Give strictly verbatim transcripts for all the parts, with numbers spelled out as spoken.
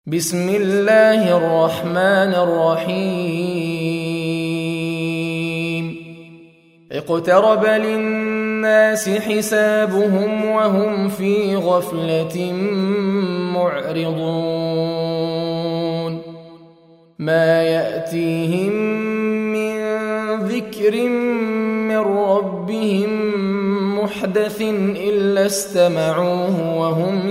بسم الله الرحمن الرحيم اقترب للناس حسابهم وهم في غفلة معرضون ما يأتيهم من ذكر من ربهم محدث إلا استمعوه وهم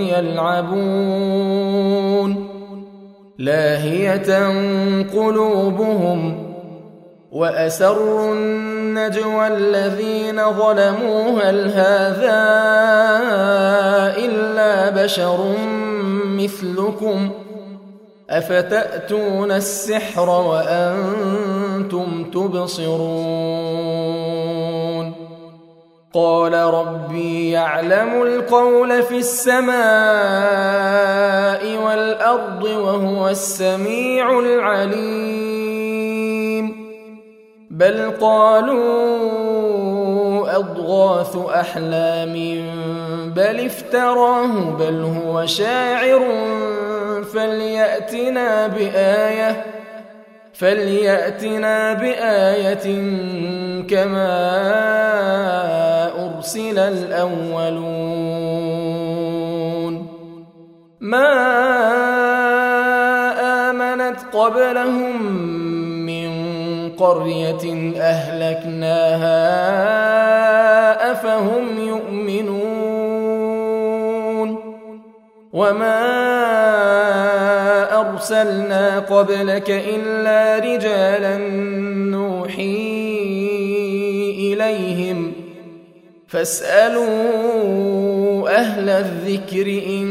يلعبون لاهية قلوبهم وأسروا النجوى الذين ظلموا هل هذا إلا بشر مثلكم أفتأتون السحر وأنتم تبصرون قال ربي يعلم القول في السماء والأرض وهو السميع العليم بل قالوا أضغاث أحلام بل افتراه بل هو شاعر فليأتنا بآية فليأتنا بآية كما أرسل الأولون ما آمنت قبلهم من قرية أهلكناها أفهم يؤمنون وما أرسلنا قبلك إلا رجالا نوحي إليهم فاسألوا أهل الذكر إن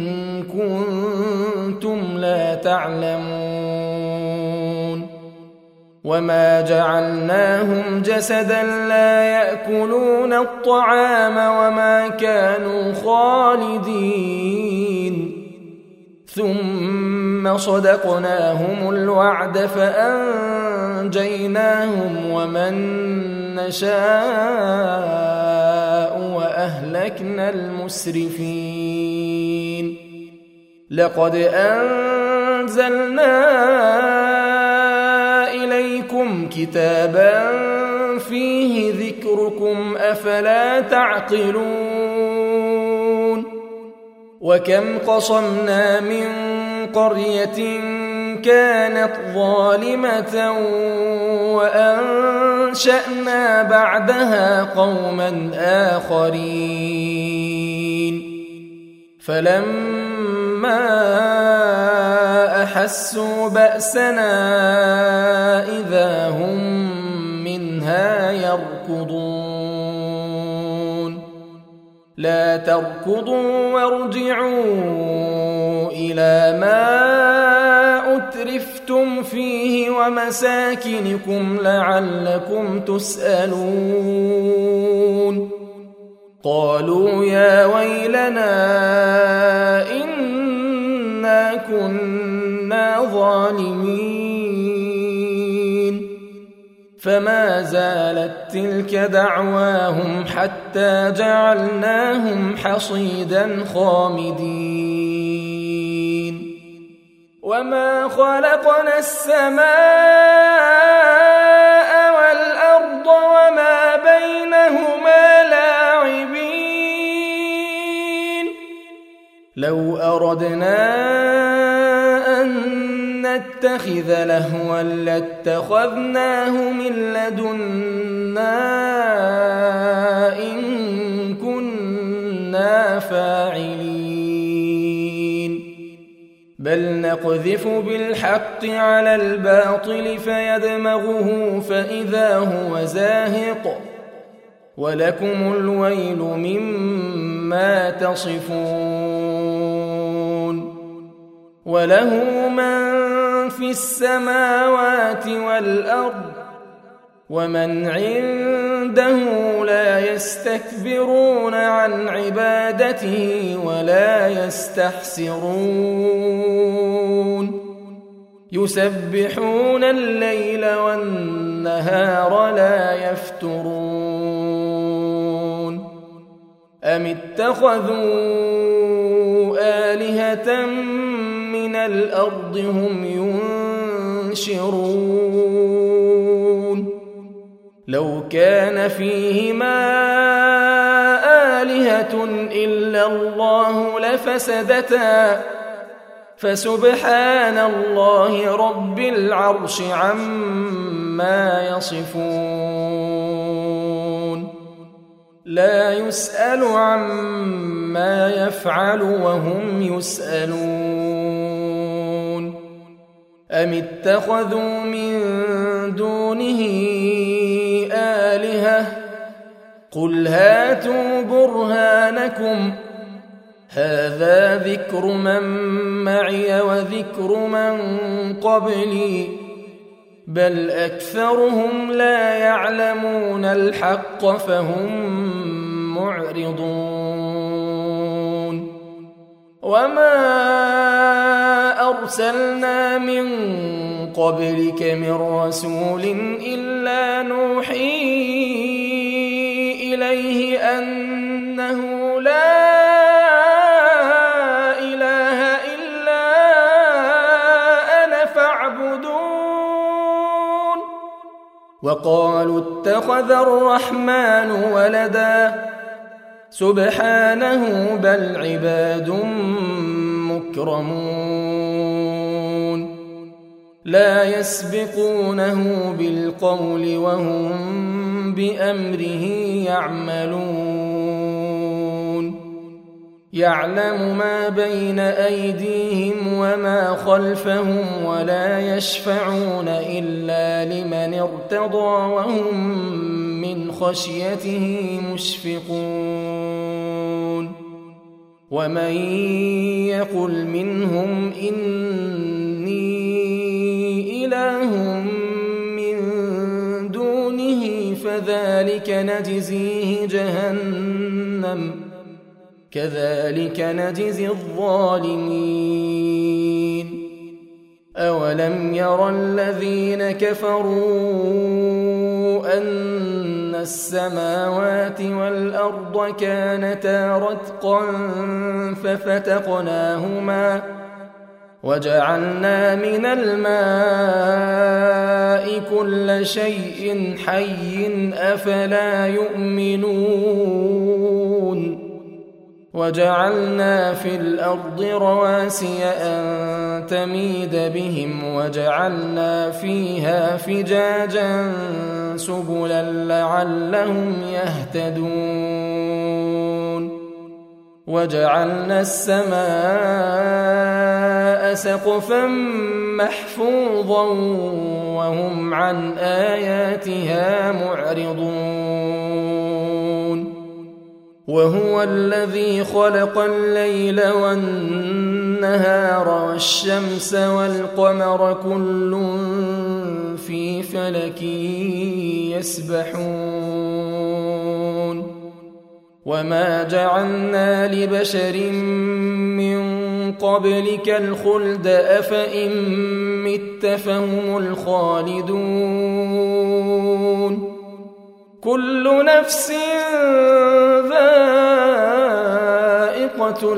كنتم لا تعلمون وما جعلناهم جسدا لا يأكلون الطعام وما كانوا خالدين ثم صدقناهم الوعد فأنجيناهم ومن نشاء وأهلكنا المسرفين لقد أنزلنا إليكم كتابا فيه ذكركم أفلا تعقلون وكم قصمنا من قرية كانت ظالمة وأنشأنا بعدها قوما آخرين فلما أحسوا بأسنا إذا هم منها يركضون لا تركضوا وارجعوا إلى ما أترفتم فيه ومساكنكم لعلكم تسألون قالوا يا ويلنا إنا كنا ظالمين فما زالت تلك دعواهم حتى جعلناهم حصيدا خامدين وما خلقنا السماء والأرض وما بينهما لاعبين لو أردنا أن نتخذ لهوا لاتخذناه من لدنا إن كنا فاعلين بل نقذف بالحق على الباطل فيدمغه فإذا هو زاهق ولكم الويل مما تصفون وله من في السماوات والأرض ومن عنده لا يستكبرون عن عبادته ولا يستحسرون يسبحون الليل والنهار لا يفترون أم اتخذوا آلهة من الأرض هم ينشرون لو كان فيهما آلهة إلا الله لفسدتا فسبحان الله رب العرش عما يصفون لا يسأل عما يفعل وهم يسألون أم اتخذوا من دونه آلهة قل هاتوا برهانكم هذا ذكر من معي وذكر من قبلي بل أكثرهم لا يعلمون الحق فهم معرضون وما أرسلنا من قبلك من رسول إلا نوحي إليه أنه لا وقالوا اتخذ الرحمن ولدا سبحانه بل عباد مكرمون لا يسبقونه بالقول وهم بأمره يعملون يعلم ما بين أيديهم وما خلفهم ولا يشفعون إلا لمن ارتضى وهم من خشيته مشفقون ومن يقل منهم إني إله من دونه فذلك نجزيه جهنم كذلك نجزي الظالمين أولم يرى الذين كفروا أن السماوات والأرض كانتا رتقا ففتقناهما وجعلنا من الماء كل شيء حي أفلا يؤمنون وجعلنا في الأرض رواسي أن تميد بهم وجعلنا فيها فجاجا سبلا لعلهم يهتدون وجعلنا السماء سقفا محفوظا وهم عن آياتها معرضون وهو الذي خلق الليل والنهار والشمس والقمر كل في فلك يسبحون وما جعلنا لبشر من قبلك الخلد أفإن مت فهم الخالدون كل نفس ذائقة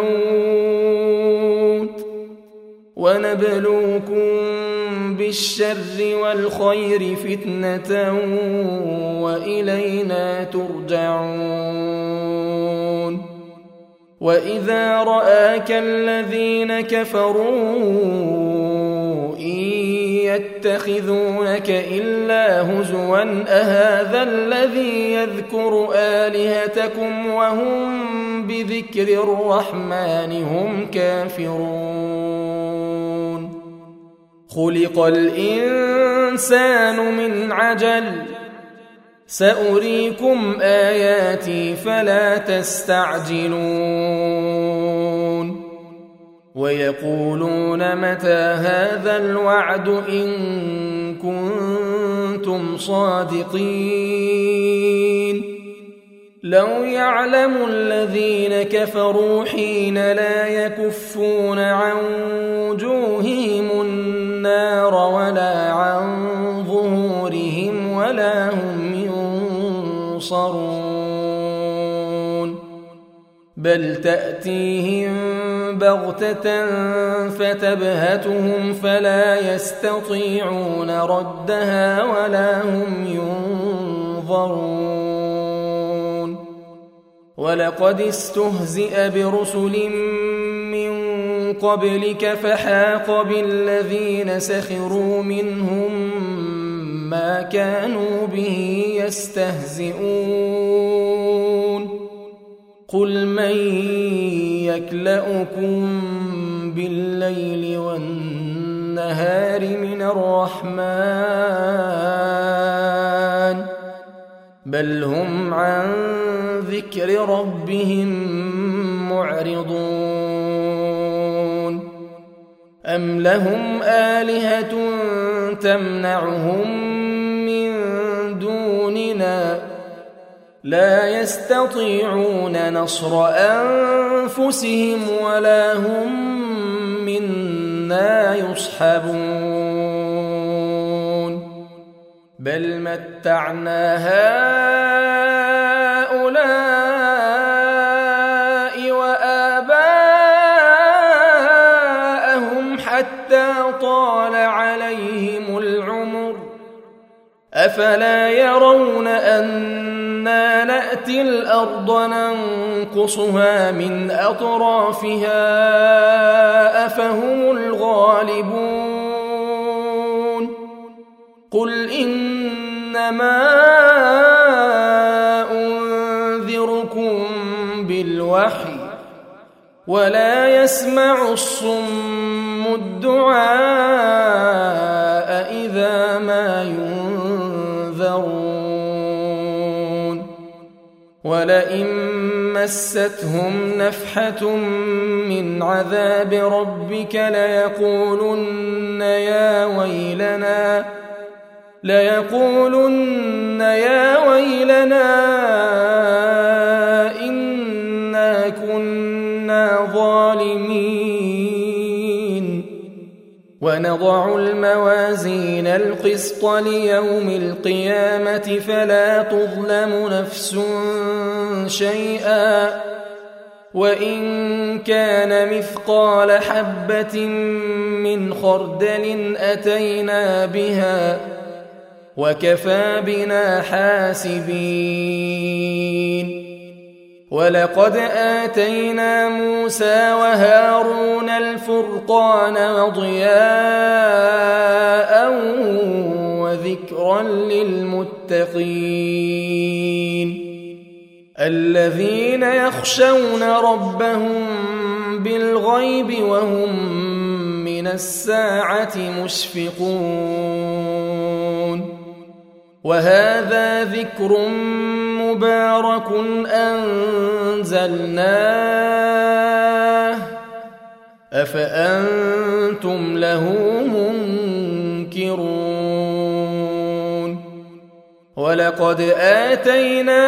الموت ونبلوكم بالشر والخير فتنة وإلينا ترجعون وإذا رآك الذين كفروا إن يتخذونك إلا هزوا أهذا الذي يذكر آلهتكم وهم بذكر الرحمن هم كافرون خلق الإنسان من عجل سأريكم آياتي فلا تستعجلون ويقولون متى هذا الوعد إن كنتم صادقين لو يعلم الذين كفروا حين لا يكفون عن وجوههم النار ولا عن ظهورهم ولا هم ينصرون بل تأتيهم بغتة فتبهتهم فلا يستطيعون ردها ولا هم ينظرون ولقد استهزئ برسل من قبلك فحاق بالذين سخروا منهم ما كانوا به يستهزئون قل من يكلؤكم بالليل والنهار من الرحمن بل هم عن ذكر ربهم معرضون أم لهم آلهة تمنعهم من دوننا لا يستطيعون نصر أنفسهم ولا هم منا يصحبون بل متعنا هؤلاء وآباءهم حتى طال عليهم العمر أفلا يرون أنا نأتي الأرض ننقصها من أطرافها أفهم الغالبون قل إنما أنذركم بالوحي ولا يسمع الصم الدعاء إذا ما ينذرون ولئن مستهم نفحة من عذاب ربك ليقولن يا ويلنا ليقولن يا ويلنا إنا كنا ظالمين ونضع الموازين القسط ليوم القيامة فلا تظلم نفس شيئا وإن كان مثقال حبة من خردل أتينا بها وكفى بنا حاسبين ولقد آتينا موسى وهارون الفرقان وضياء وذكرا للمتقين الذين يخشون ربهم بالغيب وهم من الساعة مشفقون وهذا ذكر مبارك أنزلناه أفأنتم له منكرون ولقد آتينا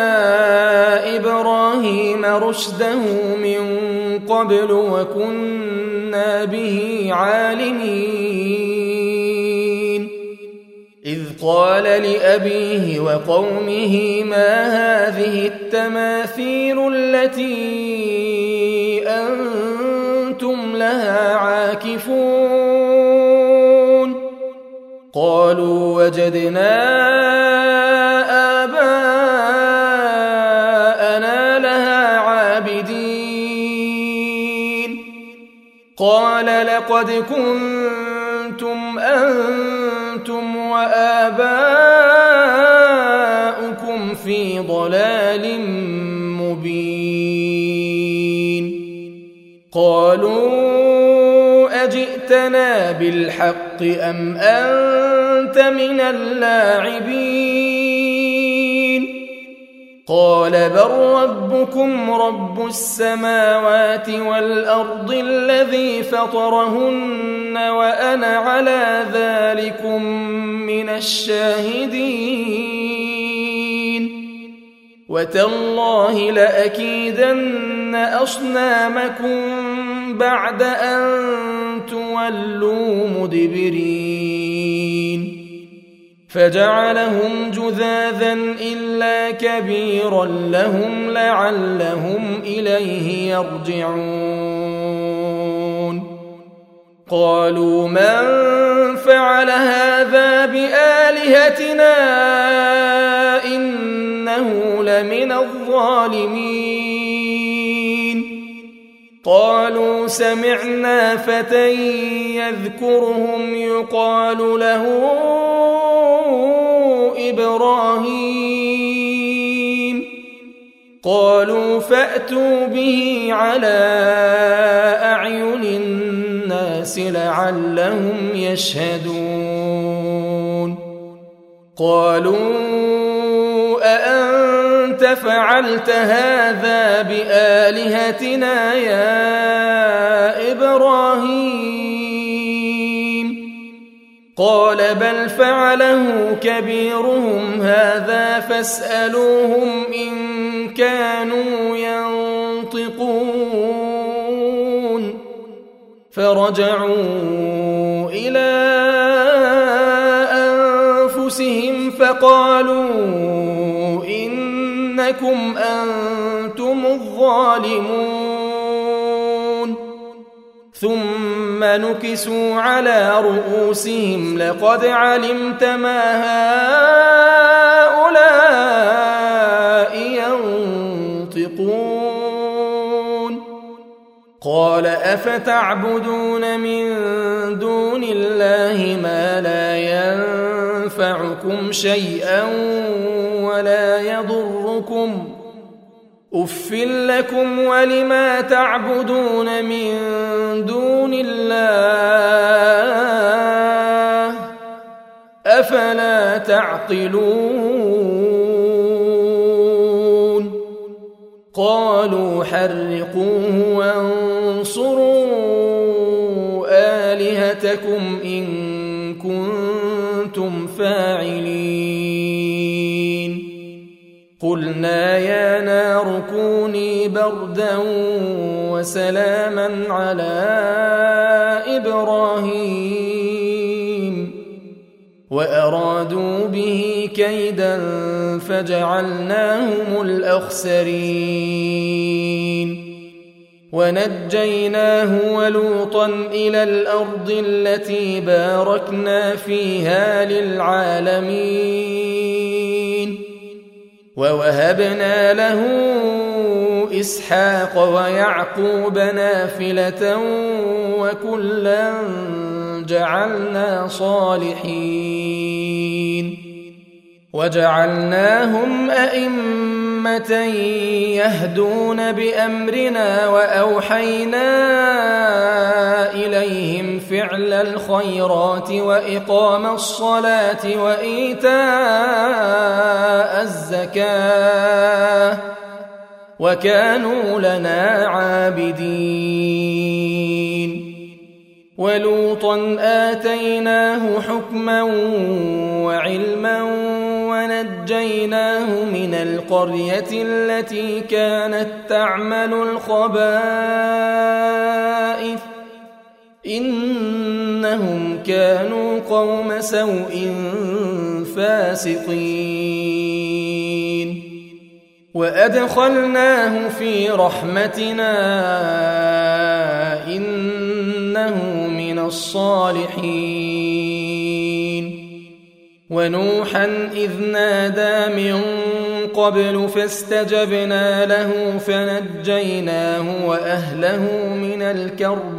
إبراهيم رشده من قبل وكنا به عالمين إذ قال لأبيه وقومه ما هذه التماثيل التي أنتم لها عاكفون قالوا وجدنا آباءنا لها عابدين قال لقد كنتم أنتم وآباؤكم في ضلال مبين قالوا أجئتنا بالحق أم أنت من اللاعبين قال بل ربكم رب السماوات والأرض الذي فطرهن وأنا على ذلكم من الشاهدين وتالله لأكيدن أصنامكم بعد أن تولوا مدبرين فجعلهم جذاذا إلا كبيرا لهم لعلهم إليه يرجعون قالوا من فعل هذا بآلهتنا إنه لمن الظالمين قالوا سمعنا فتى يذكرهم يقال له إبراهيم قالوا فأتوا به على أعين الناس لعلهم يشهدون قالوا أأنت فعلت هذا بآلهتنا يا إبراهيم قال بل فعله كبيرهم هذا فاسألوهم إن كانوا ينطقون فرجعوا إلى أنفسهم فقالوا إنكم أنتم الظالمون ثم نكسوا على رؤوسهم لقد علمت ما هؤلاء ينطقون قال أفتعبدون من دون الله ما لا ينفعكم شيئا ولا يضركم أف لكم ولما تعبدون من دون الله أفلا تعقلون قالوا حرقوه وانصروا آلهتكم إن كنتم فاعلين قلنا يا نار كوني بردا وسلاما على إبراهيم وأرادوا به كيدا فجعلناهم الأخسرين ونجيناه ولوطا إلى الأرض التي باركنا فيها للعالمين ووهبنا له إسحاق ويعقوب نافلة وكلا جعلنا صالحين وجعلناهم أئمة يهدون بأمرنا وأوحينا إليهم فعل الخيرات وإقام الصلاة وإيتاء الزكاة وكانوا لنا عابدين ولوطا آتيناه حكما وعلما ونجيناه من القرية التي كانت تعمل الخبائث إنهم كانوا قوم سوء فاسقين وأدخلناه في رحمتنا إنه من الصالحين ونوحا إذ نادى من قبل فاستجبنا له فنجيناه وأهله من الكرب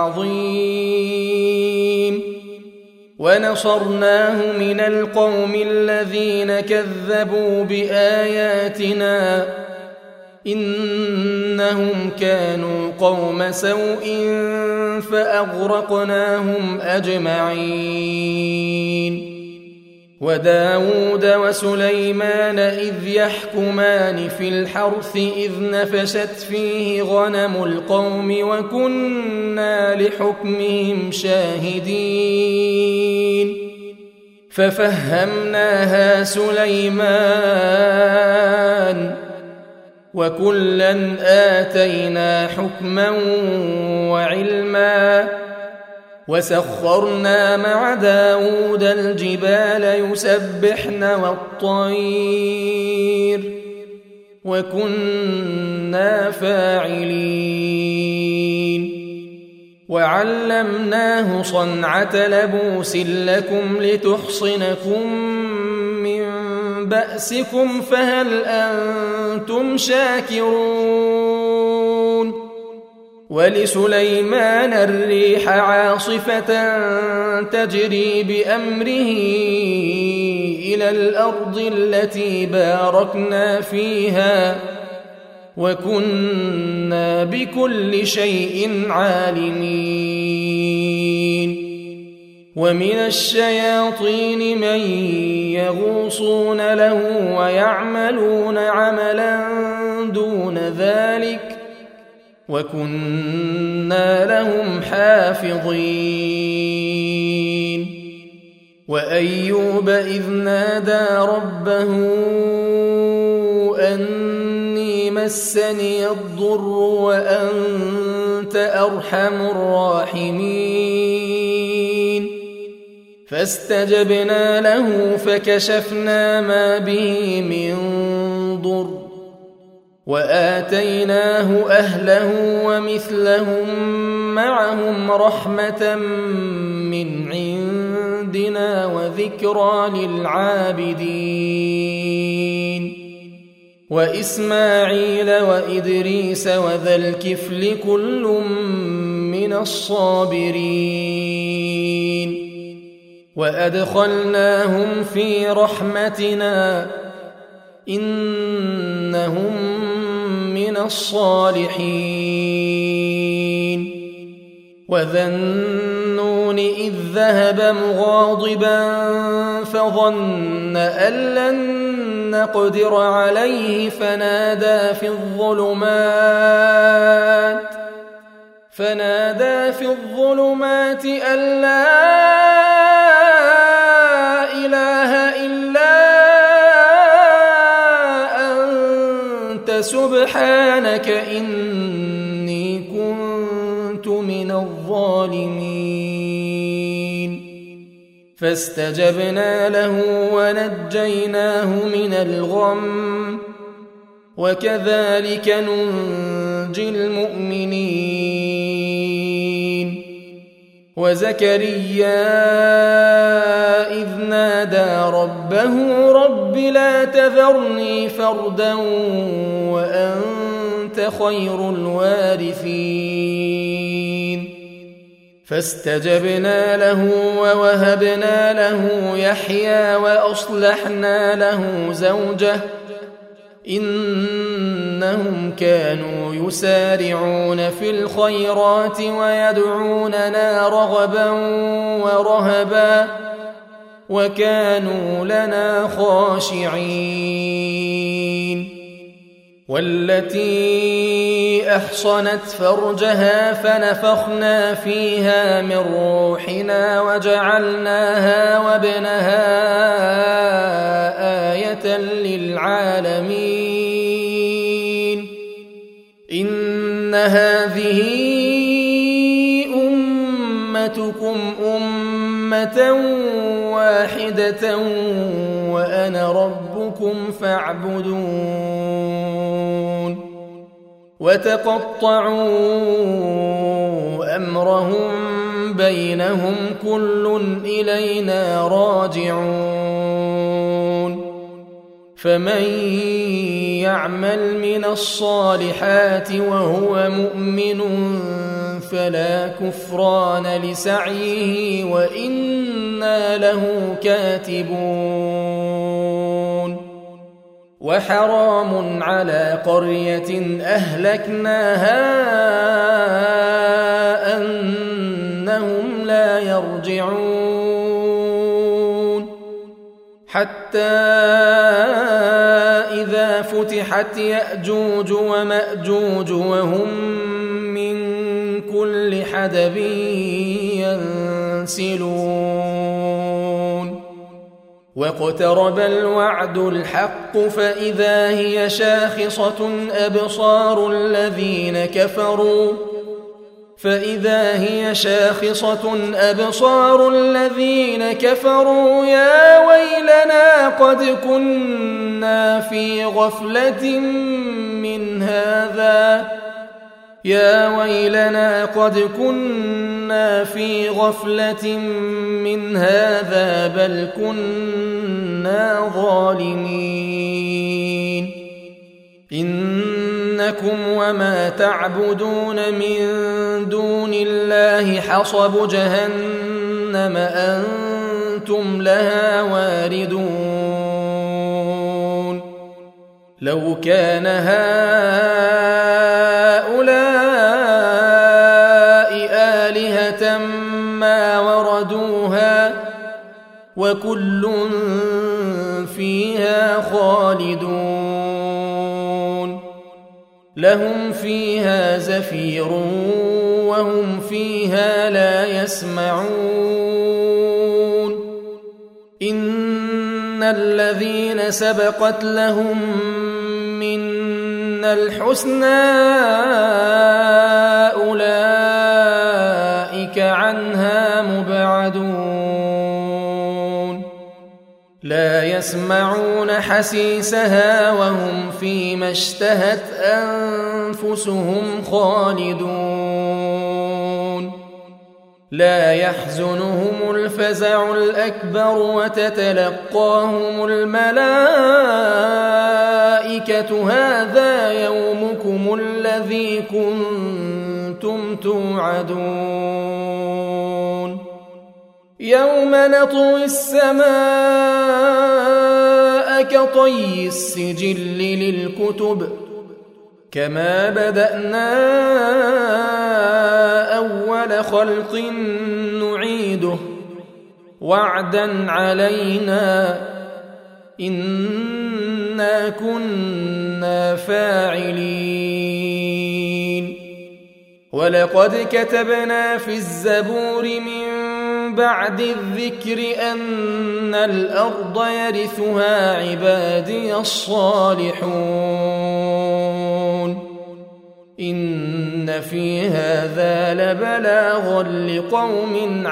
العظيم ونصرناه من القوم الذين كذبوا بآياتنا إنهم كانوا قوم سوء فأغرقناهم أجمعين وداود وسليمان إذ يحكمان في الحرث إذ نفشت فيه غنم القوم وكنا لحكمهم شاهدين ففهمناها سليمان وكلا آتينا حكما وعلما وسخرنا مع داود الجبال يسبحن والطير وكنا فاعلين وعلمناه صنعة لبوس لكم لتحصنكم من بأسكم فهل أنتم شاكرون ولسليمان الريح عاصفة تجري بأمره إلى الأرض التي باركنا فيها وكنا بكل شيء عالمين ومن الشياطين من يغوصون له ويعملون عملا دون ذلك وكنا لهم حافظين وأيوب إذ نادى ربه أني مسني الضر وأنت أرحم الراحمين فاستجبنا له فكشفنا ما به من ضر وآتيناه أهله ومثلهم معهم رحمة من عندنا وذكرى للعابدين وإسماعيل وإدريس وذا الكفل كل من الصابرين وأدخلناهم في رحمتنا إنهم من الصالحين وذا النون إذ ذهب مغاضبا فظن أن لن نقدر عليه فنادى في الظلمات فنادى في الظلمات أن لا إله إلا أنت سبحانك إني كنت من الظالمين فاستجبنا له ونجيناه من الغم وكذلك ننجي المؤمنين وزكريا إذ نادى ربه رب لا تذرني فردا وأنت خير الوارثين فاستجبنا له ووهبنا له يحيى وأصلحنا له زوجه إنهم كانوا يسارعون في الخيرات ويدعوننا رغبا ورهبا وكانوا لنا خاشعين والتي أحصنت فرجها فنفخنا فيها من روحنا وجعلناها وابنها آية للعالمين إن هذه أمتكم أمة واحدة وأنا ربكم فاعبدون وتقطعوا أمرهم بينهم كل إلينا راجعون فمن يعمل من الصالحات وهو مؤمن فلا كفران لسعيه وإنا له كاتبون وحرام على قرية أهلكناها أنهم لا يرجعون حتى إذا فتحت يأجوج ومأجوج وهم من كل حدب ينسلون واقترب الوعد الحق فإذا هي شاخصة أبصار الذين كفروا فإذا هي شاخصة أبصار الذين كفروا يا ويلنا قد كنا في غفلة من هذا يا ويلنا قد كنا في غفلة من هذا بل كنا ظالمين إنكم وما تعبدون من دون الله حصب جهنم أنتم لها واردون لو كان هؤلاء آلهة ما وردوها وكل فيها خالدون لهم فيها زفير وهم فيها لا يسمعون إن الذين سبقت لهم منا الحسنى أولئك عنها مبعدون لا يسمعون حسيسها وهم فيما اشتهت أنفسهم خالدون لا يحزنهم الفزع الأكبر وتتلقاهم الملائكة هذا يومكم الذي كنتم توعدون يوم نطوي السماء كطي السجل للكتب كما بدأنا أول خلق نعيده وعدا علينا إنا كنا فاعلين ولقد كتبنا في الزبور من بعد الذكر أن الأرض يرثها عبادي الصالحون إن في هذا لبلاغا لقوم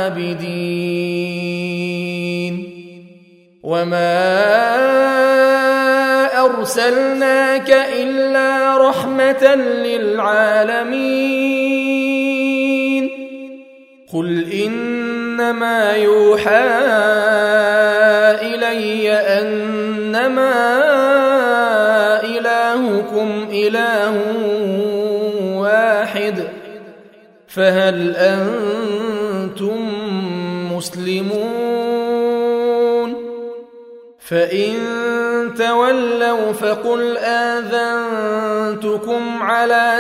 عابدين وما أرسلناك إلا رحمة للعالمين قل إنما يوحى إلي أنما إلهكم إله واحد فهل أنتم مسلمون فإن تولوا فقل آذنتكم على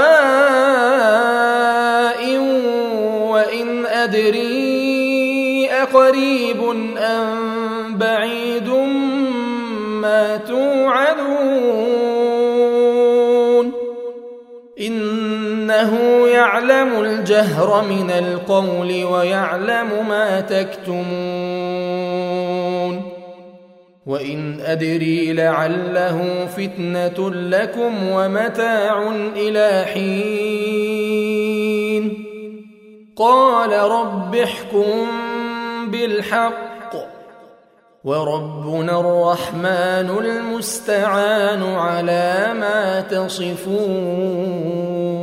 سواء وإن أدري أقريب أم بعيد ما توعدون إنه يعلم الجهر من القول ويعلم ما تكتمون وإن أدري لعله فتنة لكم ومتاع إلى حين قال رب احكم بالحق وربنا الرحمن المستعان على ما تصفون.